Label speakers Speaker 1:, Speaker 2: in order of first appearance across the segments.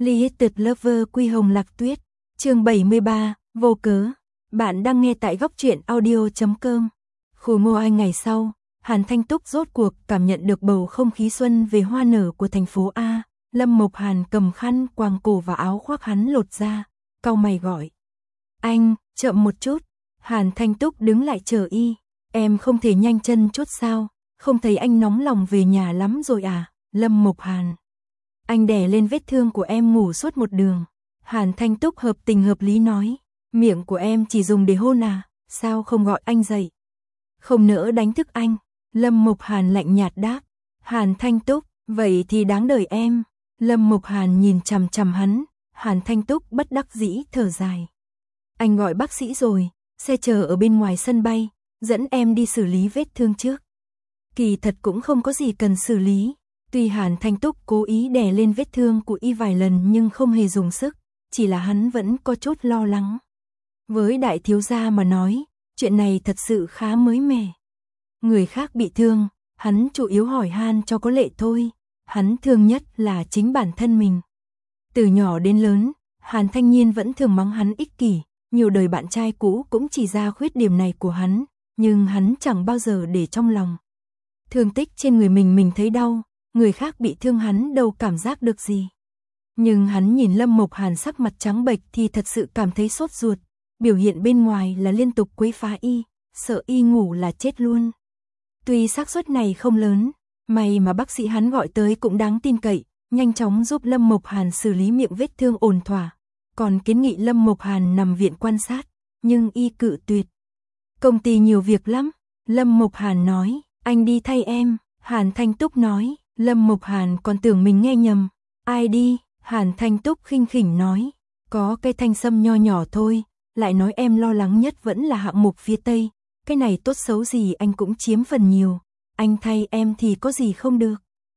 Speaker 1: Limited Lover Quy Hồng Lạc Tuyết, chương 73, vô cớ. Bạn đang nghe tại góc truyện audio.com. Khổ ngô anh ngày sau, Hàn Thanh Túc rốt cuộc cảm nhận được bầu không khí xuân về hoa nở của thành phố A. Lâm Mộc Hàn cầm khăn quàng cổ và áo khoác hắn lột ra, cau mày gọi. Anh, chậm một chút. Hàn Thanh Túc đứng lại chờ y. Em không thể nhanh chân chút sao, không thấy anh nóng lòng về nhà lắm rồi à, Lâm Mộc Hàn. Anh đè lên vết thương của em ngủ suốt một đường. Hàn Thanh Túc hợp tình hợp lý nói. Miệng của em chỉ dùng để hôn à, sao không gọi anh dậy? Không nỡ đánh thức anh. Lâm Mộc Hàn lạnh nhạt đáp. Hàn Thanh Túc, vậy thì đáng đời em. Lâm Mộc Hàn nhìn chằm chằm hắn. Hàn Thanh Túc bất đắc dĩ thở dài. Anh gọi bác sĩ rồi, xe chờ ở bên ngoài sân bay, dẫn em đi xử lý vết thương trước. Kỳ thật cũng không có gì cần xử lý. Tuy Hàn Thanh Túc cố ý đè lên vết thương của y vài lần nhưng không hề dùng sức, chỉ là hắn vẫn có chút lo lắng. Với đại thiếu gia mà nói, chuyện này thật sự khá mới mẻ. Người khác bị thương, hắn chủ yếu hỏi han cho có lệ thôi, hắn thương nhất là chính bản thân mình. Từ nhỏ đến lớn, Hàn Thanh Nhiên vẫn thường mắng hắn ích kỷ, nhiều đời bạn trai cũ cũng chỉ ra khuyết điểm này của hắn, nhưng hắn chẳng bao giờ để trong lòng. Thương tích trên người mình thấy đau, người khác bị thương hắn đâu cảm giác được gì. Nhưng hắn nhìn Lâm Mộc Hàn sắc mặt trắng bệch thì thật sự cảm thấy sốt ruột, biểu hiện bên ngoài là liên tục quấy phá y, sợ y ngủ là chết luôn. Tuy xác suất này không lớn, may mà bác sĩ hắn gọi tới cũng đáng tin cậy, nhanh chóng giúp Lâm Mộc Hàn xử lý miệng vết thương ổn thỏa, còn kiến nghị Lâm Mộc Hàn nằm viện quan sát, nhưng y cự tuyệt. Công ty nhiều việc lắm, Lâm Mộc Hàn nói, anh đi thay em. Hàn Thanh Túc nói. Lâm Mộc Hàn còn tưởng mình nghe nhầm. Ai đi? Hàn Thanh Túc khinh khỉnh nói. Có cây thanh sâm nho nhỏ thôi, lại nói em lo lắng nhất vẫn là hạng mục phía Tây. Cái này tốt xấu gì anh cũng chiếm phần nhiều. Anh thay em thì có gì không được.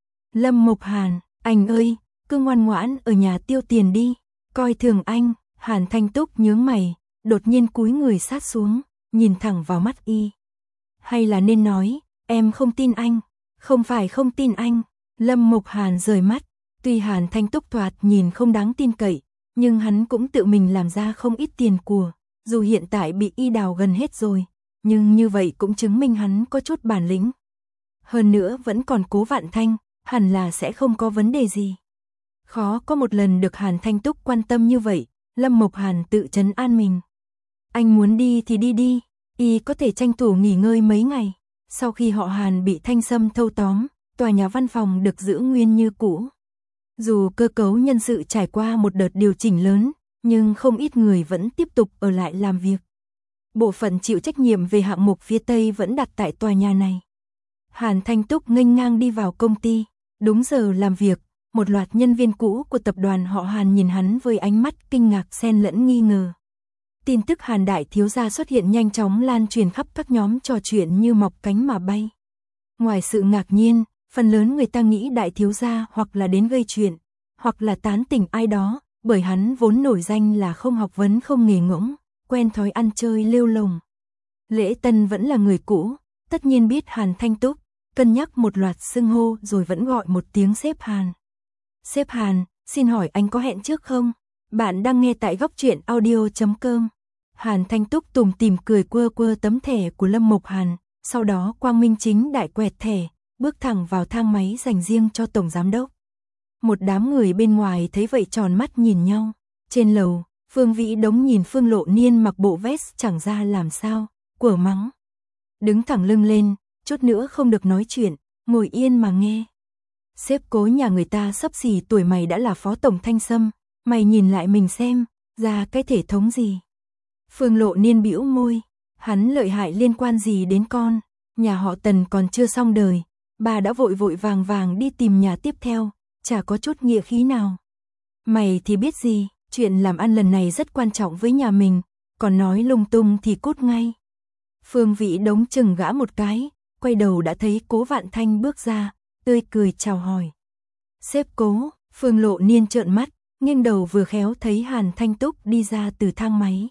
Speaker 1: Lâm Mộc Hàn, anh ơi, cứ ngoan ngoãn ở nhà tiêu tiền đi. Coi thường anh. Hàn Thanh Túc nhướng mày, đột nhiên cúi người sát xuống, nhìn thẳng vào mắt y. Hay là nên nói, em không tin anh. Không phải không tin anh. Lâm Mộc Hàn rời mắt. Tuy Hàn Thanh Túc thoạt nhìn không đáng tin cậy, nhưng hắn cũng tự mình làm ra không ít tiền của. Dù hiện tại bị y đào gần hết rồi, nhưng như vậy cũng chứng minh hắn có chút bản lĩnh. Hơn nữa vẫn còn Cố Vạn Thanh, hẳn là sẽ không có vấn đề gì. Khó có một lần được Hàn Thanh Túc quan tâm như vậy, Lâm Mộc Hàn tự trấn an mình. Anh muốn đi thì đi đi, y có thể tranh thủ nghỉ ngơi mấy ngày. Sau khi họ Hàn bị thanh sâm thâu tóm, tòa nhà văn phòng được giữ nguyên như cũ. Dù cơ cấu nhân sự trải qua một đợt điều chỉnh lớn, nhưng không ít người vẫn tiếp tục ở lại làm việc. Bộ phận chịu trách nhiệm về hạng mục phía Tây vẫn đặt tại tòa nhà này. Hàn Thanh Túc nghênh ngang đi vào công ty, đúng giờ làm việc, một loạt nhân viên cũ của tập đoàn họ Hàn nhìn hắn với ánh mắt kinh ngạc xen lẫn nghi ngờ. Tin tức Hàn đại thiếu gia xuất hiện nhanh chóng lan truyền khắp các nhóm trò chuyện như mọc cánh mà bay. Ngoài sự ngạc nhiên, phần lớn người ta nghĩ đại thiếu gia hoặc là đến gây chuyện, hoặc là tán tỉnh ai đó, bởi hắn vốn nổi danh là không học vấn không nghề ngỗng, quen thói ăn chơi lêu lồng. Lễ Tân vẫn là người cũ, tất nhiên biết Hàn Thanh Túc, cân nhắc một loạt xưng hô rồi vẫn gọi một tiếng sếp Hàn. Sếp Hàn, xin hỏi anh có hẹn trước không? Bạn đang nghe tại góc truyện audio.com. Hàn Thanh Túc tủm tỉm cười quơ quơ tấm thẻ của Lâm Mộc Hàn, sau đó quang minh chính đại quẹt thẻ, bước thẳng vào thang máy dành riêng cho tổng giám đốc. Một đám người bên ngoài thấy vậy tròn mắt nhìn nhau. Trên lầu, Phương Vĩ Đống nhìn Phương Lộ Niên mặc bộ vest chẳng ra làm sao, quở mắng. Đứng thẳng lưng lên, chút nữa không được nói chuyện, ngồi yên mà nghe. Sếp Cố nhà người ta xấp xỉ tuổi mày đã là phó tổng thanh sâm, mày nhìn lại mình xem, ra cái thể thống gì. Phương Lộ Niên bĩu môi, hắn lợi hại liên quan gì đến con, nhà họ Tần còn chưa xong đời, bà đã vội vội vàng vàng đi tìm nhà tiếp theo, chả có chút nghĩa khí nào. Mày thì biết gì, chuyện làm ăn lần này rất quan trọng với nhà mình, còn nói lung tung thì cút ngay. Phương Vĩ Đống chừng gã một cái, quay đầu đã thấy Cố Vạn Thanh bước ra, tươi cười chào hỏi. Sếp Cố. Phương Lộ Niên trợn mắt, nghiêng đầu vừa khéo thấy Hàn Thanh Túc đi ra từ thang máy.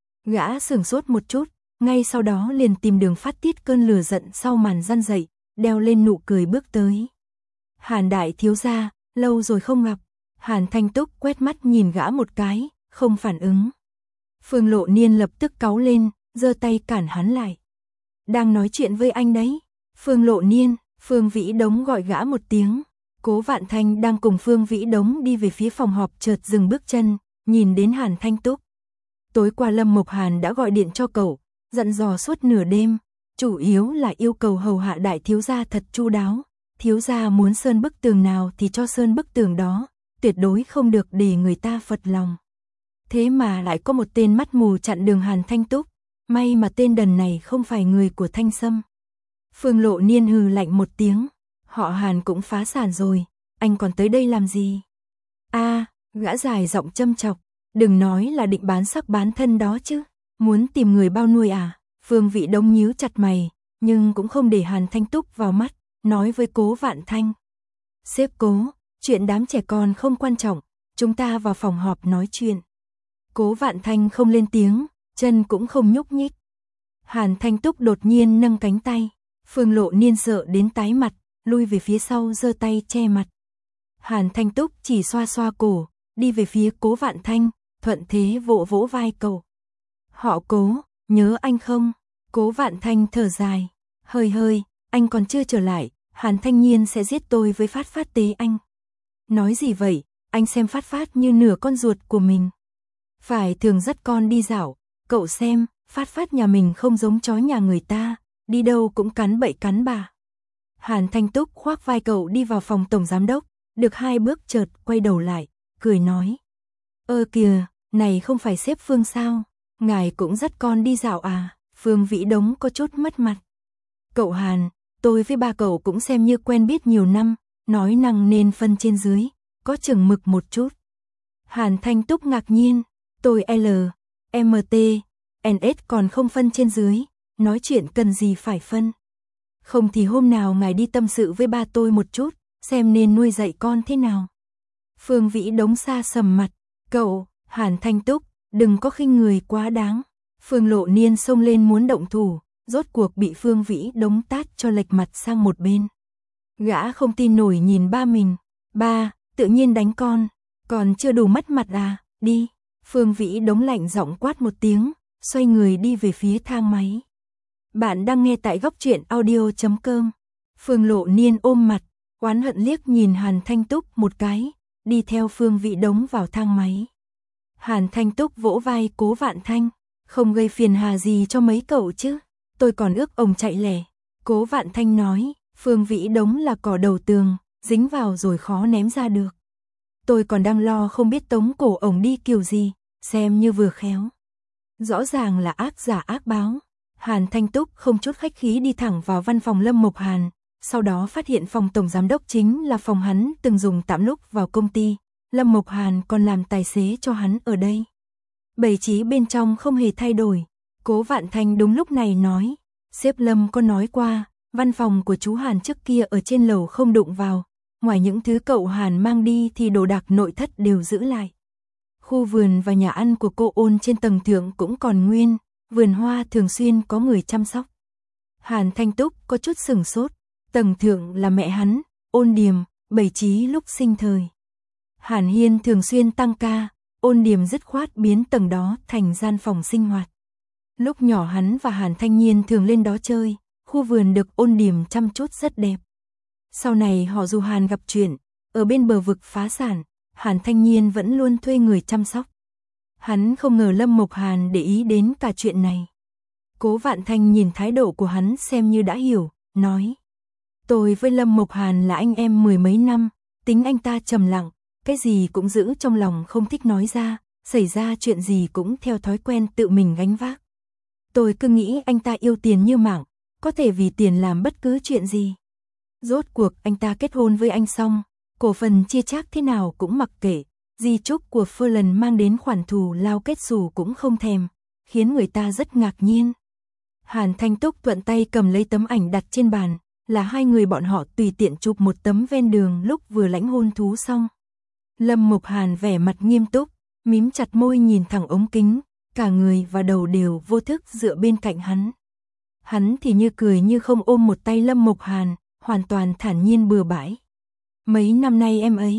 Speaker 1: Gã sửng sốt một chút, ngay sau đó liền tìm đường phát tiết cơn lửa giận sau màn răn dậy, đeo lên nụ cười bước tới. Hàn đại thiếu gia, lâu rồi không gặp. Hàn Thanh Túc quét mắt nhìn gã một cái, không phản ứng. Phương Lộ Niên lập tức cáu lên, giơ tay cản hắn lại. Đang nói chuyện với anh đấy. Phương Lộ Niên, Phương Vĩ Đống gọi gã một tiếng. Cố Vạn Thanh đang cùng Phương Vĩ Đống đi về phía phòng họp chợt dừng bước chân, nhìn đến Hàn Thanh Túc. Tối qua Lâm Mộc Hàn đã gọi điện cho cậu, dặn dò suốt nửa đêm, chủ yếu là yêu cầu hầu hạ đại thiếu gia thật chu đáo. Thiếu gia muốn sơn bức tường nào thì cho sơn bức tường đó, tuyệt đối không được để người ta phật lòng. Thế mà lại có một tên mắt mù chặn đường Hàn Thanh Túc, may mà tên đần này không phải người của Thanh Sâm. Phương Lộ Niên hừ lạnh một tiếng, họ Hàn cũng phá sản rồi, anh còn tới đây làm gì? Gã dài giọng châm chọc, đừng nói là định bán sắc bán thân đó chứ, muốn tìm người bao nuôi à? Phương Vĩ Đống nhíu chặt mày, nhưng cũng không để Hàn Thanh Túc vào mắt, nói với Cố Vạn Thanh. Sếp Cố, chuyện đám trẻ con không quan trọng, chúng ta vào phòng họp nói chuyện. Cố Vạn Thanh không lên tiếng, chân cũng không nhúc nhích. Hàn Thanh Túc đột nhiên nâng cánh tay, Phương Lộ Niên sợ đến tái mặt, lui về phía sau giơ tay che mặt. Hàn Thanh Túc chỉ xoa xoa cổ, đi về phía Cố Vạn Thanh, thuận thế vỗ vỗ vai cậu. Họ Cố, nhớ anh không? Cố Vạn Thanh thở dài, hơi, anh còn chưa trở lại, Hàn Thanh Nhiên sẽ giết tôi với Phát Phát tế anh. Nói gì vậy, anh xem Phát Phát như nửa con ruột của mình. Phải thường dắt con đi dạo, cậu xem, Phát Phát nhà mình không giống chó nhà người ta, đi đâu cũng cắn bậy cắn bạ. Hàn Thanh Túc khoác vai cậu đi vào phòng tổng giám đốc, được 2 bước chợt quay đầu lại, cười nói. Kìa, này không phải sếp Phương sao, ngài cũng dắt con đi dạo à? Phương Vĩ Đống có chút mất mặt. Cậu Hàn, tôi với ba cậu cũng xem như quen biết nhiều năm, nói năng nên phân trên dưới, có chừng mực một chút. Hàn Thanh Túc ngạc nhiên, tôi L, MT, NS còn không phân trên dưới, nói chuyện cần gì phải phân. Không thì hôm nào ngài đi tâm sự với ba tôi một chút, xem nên nuôi dạy con thế nào. Phương Vĩ Đống xa sầm mặt, cậu, Hàn Thanh Túc, đừng có khinh người quá đáng. Phương Lộ Niên xông lên muốn động thủ, rốt cuộc bị Phương Vĩ Đống tát cho lệch mặt sang một bên. Gã không tin nổi nhìn ba mình, ba, tự nhiên đánh con, còn chưa đủ mất mặt à, đi. Phương Vĩ Đống lạnh giọng quát một tiếng, xoay người đi về phía thang máy. Bạn đang nghe tại góc truyện audio.com. Phương Lộ Niên ôm mặt, oán hận liếc nhìn Hàn Thanh Túc một cái, đi theo Phương Vĩ Đống vào thang máy. Hàn Thanh Túc vỗ vai Cố Vạn Thanh, không gây phiền hà gì cho mấy cậu chứ, tôi còn ước ông chạy lẻ. Cố Vạn Thanh nói, Phương Vĩ Đống là cỏ đầu tường, dính vào rồi khó ném ra được. Tôi còn đang lo không biết tống cổ ổng đi kiểu gì, xem như vừa khéo. Rõ ràng là ác giả ác báo. Hàn Thanh Túc không chút khách khí đi thẳng vào văn phòng Lâm Mộc Hàn, sau đó phát hiện phòng tổng giám đốc chính là phòng hắn từng dùng tạm lúc vào công ty. Lâm Mộc Hàn còn làm tài xế cho hắn ở đây. Bày trí bên trong không hề thay đổi. Cố Vạn Thanh đúng lúc này nói, sếp Lâm có nói qua, văn phòng của chú Hàn trước kia ở trên lầu không đụng vào, ngoài những thứ cậu Hàn mang đi thì đồ đạc nội thất đều giữ lại. Khu vườn và nhà ăn của cô Ôn trên tầng thượng cũng còn nguyên, vườn hoa thường xuyên có người chăm sóc. Hàn Thanh Túc có chút sửng sốt, tầng thượng là mẹ hắn, Ôn Điềm, bày trí lúc sinh thời. Hàn Hiên thường xuyên tăng ca, Ôn Điềm dứt khoát biến tầng đó thành gian phòng sinh hoạt. Lúc nhỏ hắn và Hàn Thanh Nhiên thường lên đó chơi, khu vườn được Ôn Điềm chăm chút rất đẹp. Sau này họ dù Hàn gặp chuyện, ở bên bờ vực phá sản, Hàn Thanh Nhiên vẫn luôn thuê người chăm sóc. Hắn không ngờ Lâm Mộc Hàn để ý đến cả chuyện này. Cố Vạn Thanh nhìn thái độ của hắn xem như đã hiểu, nói. Tôi với Lâm Mộc Hàn là anh em 10 mấy năm, tính anh ta trầm lặng, cái gì cũng giữ trong lòng không thích nói ra, xảy ra chuyện gì cũng theo thói quen tự mình gánh vác. Tôi cứ nghĩ anh ta yêu tiền như mạng, có thể vì tiền làm bất cứ chuyện gì. Rốt cuộc anh ta kết hôn với anh xong, cổ phần chia chác thế nào cũng mặc kệ, di chúc của Ferland mang đến khoản thù lao kết xù cũng không thèm, khiến người ta rất ngạc nhiên. Hàn Thanh Túc thuận tay cầm lấy tấm ảnh đặt trên bàn, là hai người bọn họ tùy tiện chụp một tấm ven đường lúc vừa lãnh hôn thú xong. Lâm Mộc Hàn vẻ mặt nghiêm túc, mím chặt môi nhìn thẳng ống kính, cả người và đầu đều vô thức dựa bên cạnh hắn. Hắn thì như cười như không ôm một tay Lâm Mộc Hàn, hoàn toàn thản nhiên bừa bãi. Mấy năm nay em ấy,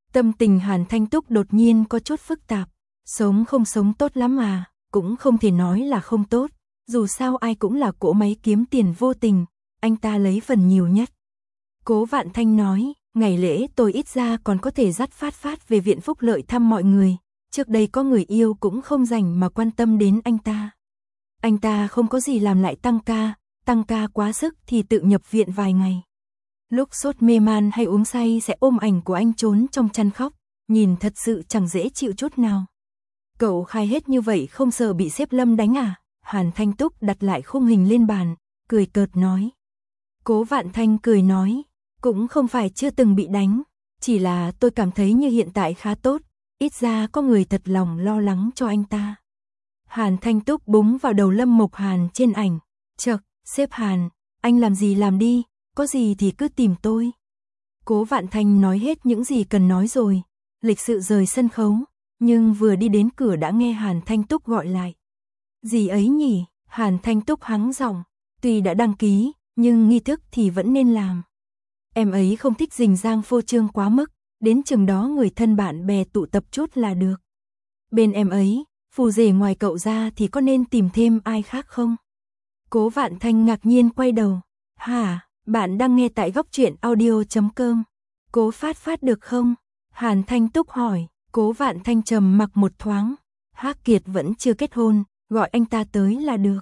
Speaker 1: Tâm tình Hàn Thanh Túc đột nhiên có chút phức tạp, sống không sống tốt lắm à, cũng không thể nói là không tốt, dù sao ai cũng là cỗ máy kiếm tiền vô tình, anh ta lấy phần nhiều nhất. Cố Vạn Thanh nói, ngày lễ tôi ít ra còn có thể dắt Phát Phát về viện phúc lợi thăm mọi người, trước đây có người yêu cũng không rảnh mà quan tâm đến anh ta. Anh ta không có gì làm lại tăng ca quá sức thì tự nhập viện vài ngày. Lúc sốt mê man hay uống say sẽ ôm ảnh của anh trốn trong chăn khóc, nhìn thật sự chẳng dễ chịu chút nào. Cậu khai hết như vậy không sợ bị sếp Lâm đánh à? Hàn Thanh Túc đặt lại khung hình lên bàn, cười cợt nói. Cố Vạn Thanh cười nói, cũng không phải chưa từng bị đánh, chỉ là tôi cảm thấy như hiện tại khá tốt, ít ra có người thật lòng lo lắng cho anh ta. Hàn Thanh Túc búng vào đầu Lâm Mộc Hàn trên ảnh, chậc, sếp Hàn, anh làm gì làm đi, có gì thì cứ tìm tôi. Cố Vạn Thanh nói hết những gì cần nói rồi, lịch sự rời sân khấu, nhưng vừa đi đến cửa đã nghe Hàn Thanh Túc gọi lại. Gì ấy nhỉ? Hàn Thanh Túc hắng giọng, tuy đã đăng ký, nhưng nghi thức thì vẫn nên làm. Em ấy không thích rình rang phô trương quá mức, đến chừng đó người thân bạn bè tụ tập chút là được. Bên em ấy, phù rể ngoài cậu ra thì có nên tìm thêm ai khác không? Cố Vạn Thanh ngạc nhiên quay đầu. Hả, bạn đang nghe tại góc truyện audio.com. Cố Phát Phát được không? Hàn Thanh Túc hỏi. Cố Vạn Thanh trầm mặc một thoáng. Hắc Kiệt vẫn chưa kết hôn, gọi anh ta tới là được.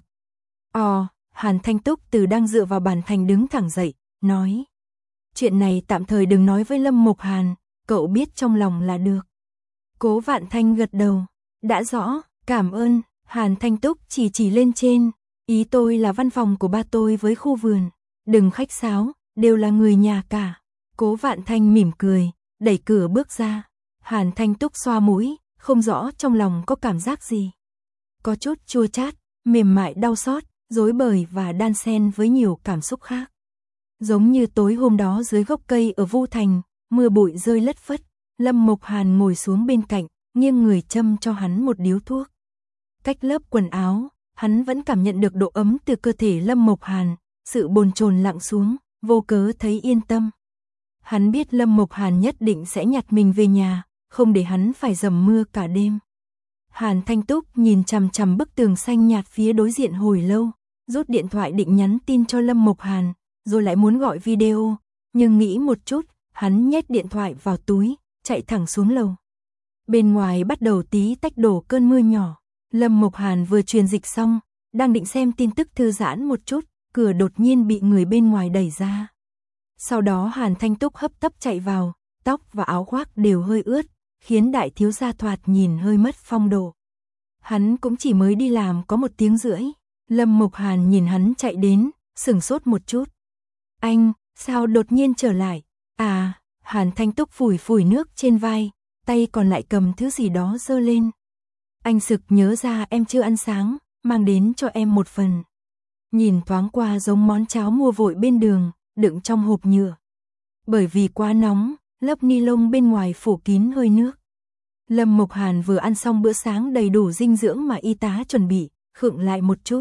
Speaker 1: Hàn Thanh Túc từ đang dựa vào bàn thành đứng thẳng dậy, nói. Chuyện này tạm thời đừng nói với Lâm Mộc Hàn, cậu biết trong lòng là được. Cố Vạn Thanh gật đầu. Đã rõ, cảm ơn. Hàn Thanh Túc chỉ lên trên. Ý tôi là văn phòng của ba tôi với khu vườn. Đừng khách sáo, đều là người nhà cả. Cố Vạn Thanh mỉm cười, đẩy cửa bước ra. Hàn Thanh Túc xoa mũi, không rõ trong lòng có cảm giác gì. Có chút chua chát, mềm mại đau xót, rối bời và đan xen với nhiều cảm xúc khác. Giống như tối hôm đó dưới gốc cây ở Vu Thành, mưa bụi rơi lất phất, Lâm Mộc Hàn ngồi xuống bên cạnh, nghiêng người châm cho hắn một điếu thuốc. Cách lớp quần áo, hắn vẫn cảm nhận được độ ấm từ cơ thể Lâm Mộc Hàn, sự bồn chồn lặng xuống, vô cớ thấy yên tâm. Hắn biết Lâm Mộc Hàn nhất định sẽ nhặt mình về nhà, không để hắn phải dầm mưa cả đêm. Hàn Thanh Túc nhìn chằm chằm bức tường xanh nhạt phía đối diện hồi lâu, rút điện thoại định nhắn tin cho Lâm Mộc Hàn, rồi lại muốn gọi video, nhưng nghĩ một chút, hắn nhét điện thoại vào túi, chạy thẳng xuống lầu. Bên ngoài bắt đầu tí tách đổ cơn mưa nhỏ, Lâm Mộc Hàn vừa truyền dịch xong, đang định xem tin tức thư giãn một chút, cửa đột nhiên bị người bên ngoài đẩy ra. Sau đó Hàn Thanh Túc hấp tấp chạy vào, tóc và áo khoác đều hơi ướt, khiến đại thiếu gia thoạt nhìn hơi mất phong độ. Hắn cũng chỉ mới đi làm có 1 tiếng rưỡi. Lâm Mộc Hàn nhìn hắn chạy đến, sửng sốt một chút. Anh, sao đột nhiên trở lại? Hàn Thanh Túc phủi nước trên vai, tay còn lại cầm thứ gì đó giơ lên. Anh sực nhớ ra em chưa ăn sáng, mang đến cho em một phần. Nhìn thoáng qua giống món cháo mua vội bên đường, đựng trong hộp nhựa. Bởi vì quá nóng, lớp ni lông bên ngoài phủ kín hơi nước. Lâm Mộc Hàn vừa ăn xong bữa sáng đầy đủ dinh dưỡng mà y tá chuẩn bị, khựng lại một chút.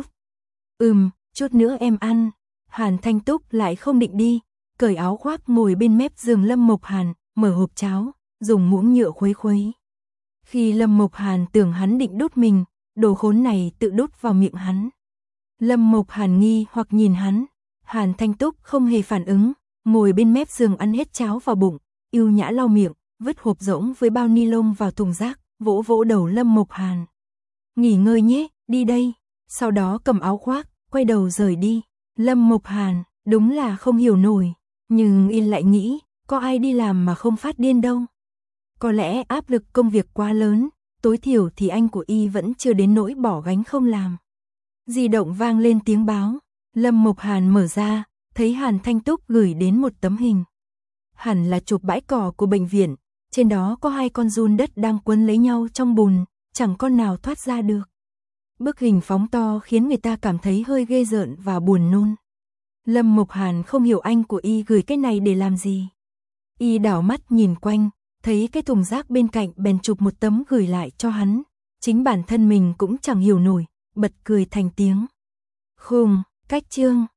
Speaker 1: Chút nữa em ăn. Hàn Thanh Túc lại không định đi, cởi áo khoác ngồi bên mép giường Lâm Mộc Hàn, mở hộp cháo, dùng muỗng nhựa khuấy. Khi Lâm Mộc Hàn tưởng hắn định đút mình, đồ khốn này tự đút vào miệng hắn. Lâm Mộc Hàn nghi hoặc nhìn hắn, Hàn Thanh Túc không hề phản ứng, ngồi bên mép giường ăn hết cháo vào bụng, yêu nhã lau miệng, vứt hộp rỗng với bao ni lông vào thùng rác, vỗ vỗ đầu Lâm Mộc Hàn. Nghỉ ngơi nhé, đi đây. Sau đó cầm áo khoác, quay đầu rời đi. Lâm Mộc Hàn, đúng là không hiểu nổi, nhưng y lại nghĩ, có ai đi làm mà không phát điên đâu. Có lẽ áp lực công việc quá lớn, tối thiểu thì anh của y vẫn chưa đến nỗi bỏ gánh không làm. Di động vang lên tiếng báo, Lâm Mộc Hàn mở ra, thấy Hàn Thanh Túc gửi đến một tấm hình. Hẳn là chụp bãi cỏ của bệnh viện, trên đó có 2 con giun đất đang quấn lấy nhau trong bùn, chẳng con nào thoát ra được. Bức hình phóng to khiến người ta cảm thấy hơi ghê rợn và buồn nôn. Lâm Mộc Hàn không hiểu anh của y gửi cái này để làm gì. Y đảo mắt nhìn quanh, thấy cái thùng rác bên cạnh bèn chụp một tấm gửi lại cho hắn. Chính bản thân mình cũng chẳng hiểu nổi, bật cười thành tiếng. Khùng, cách chương.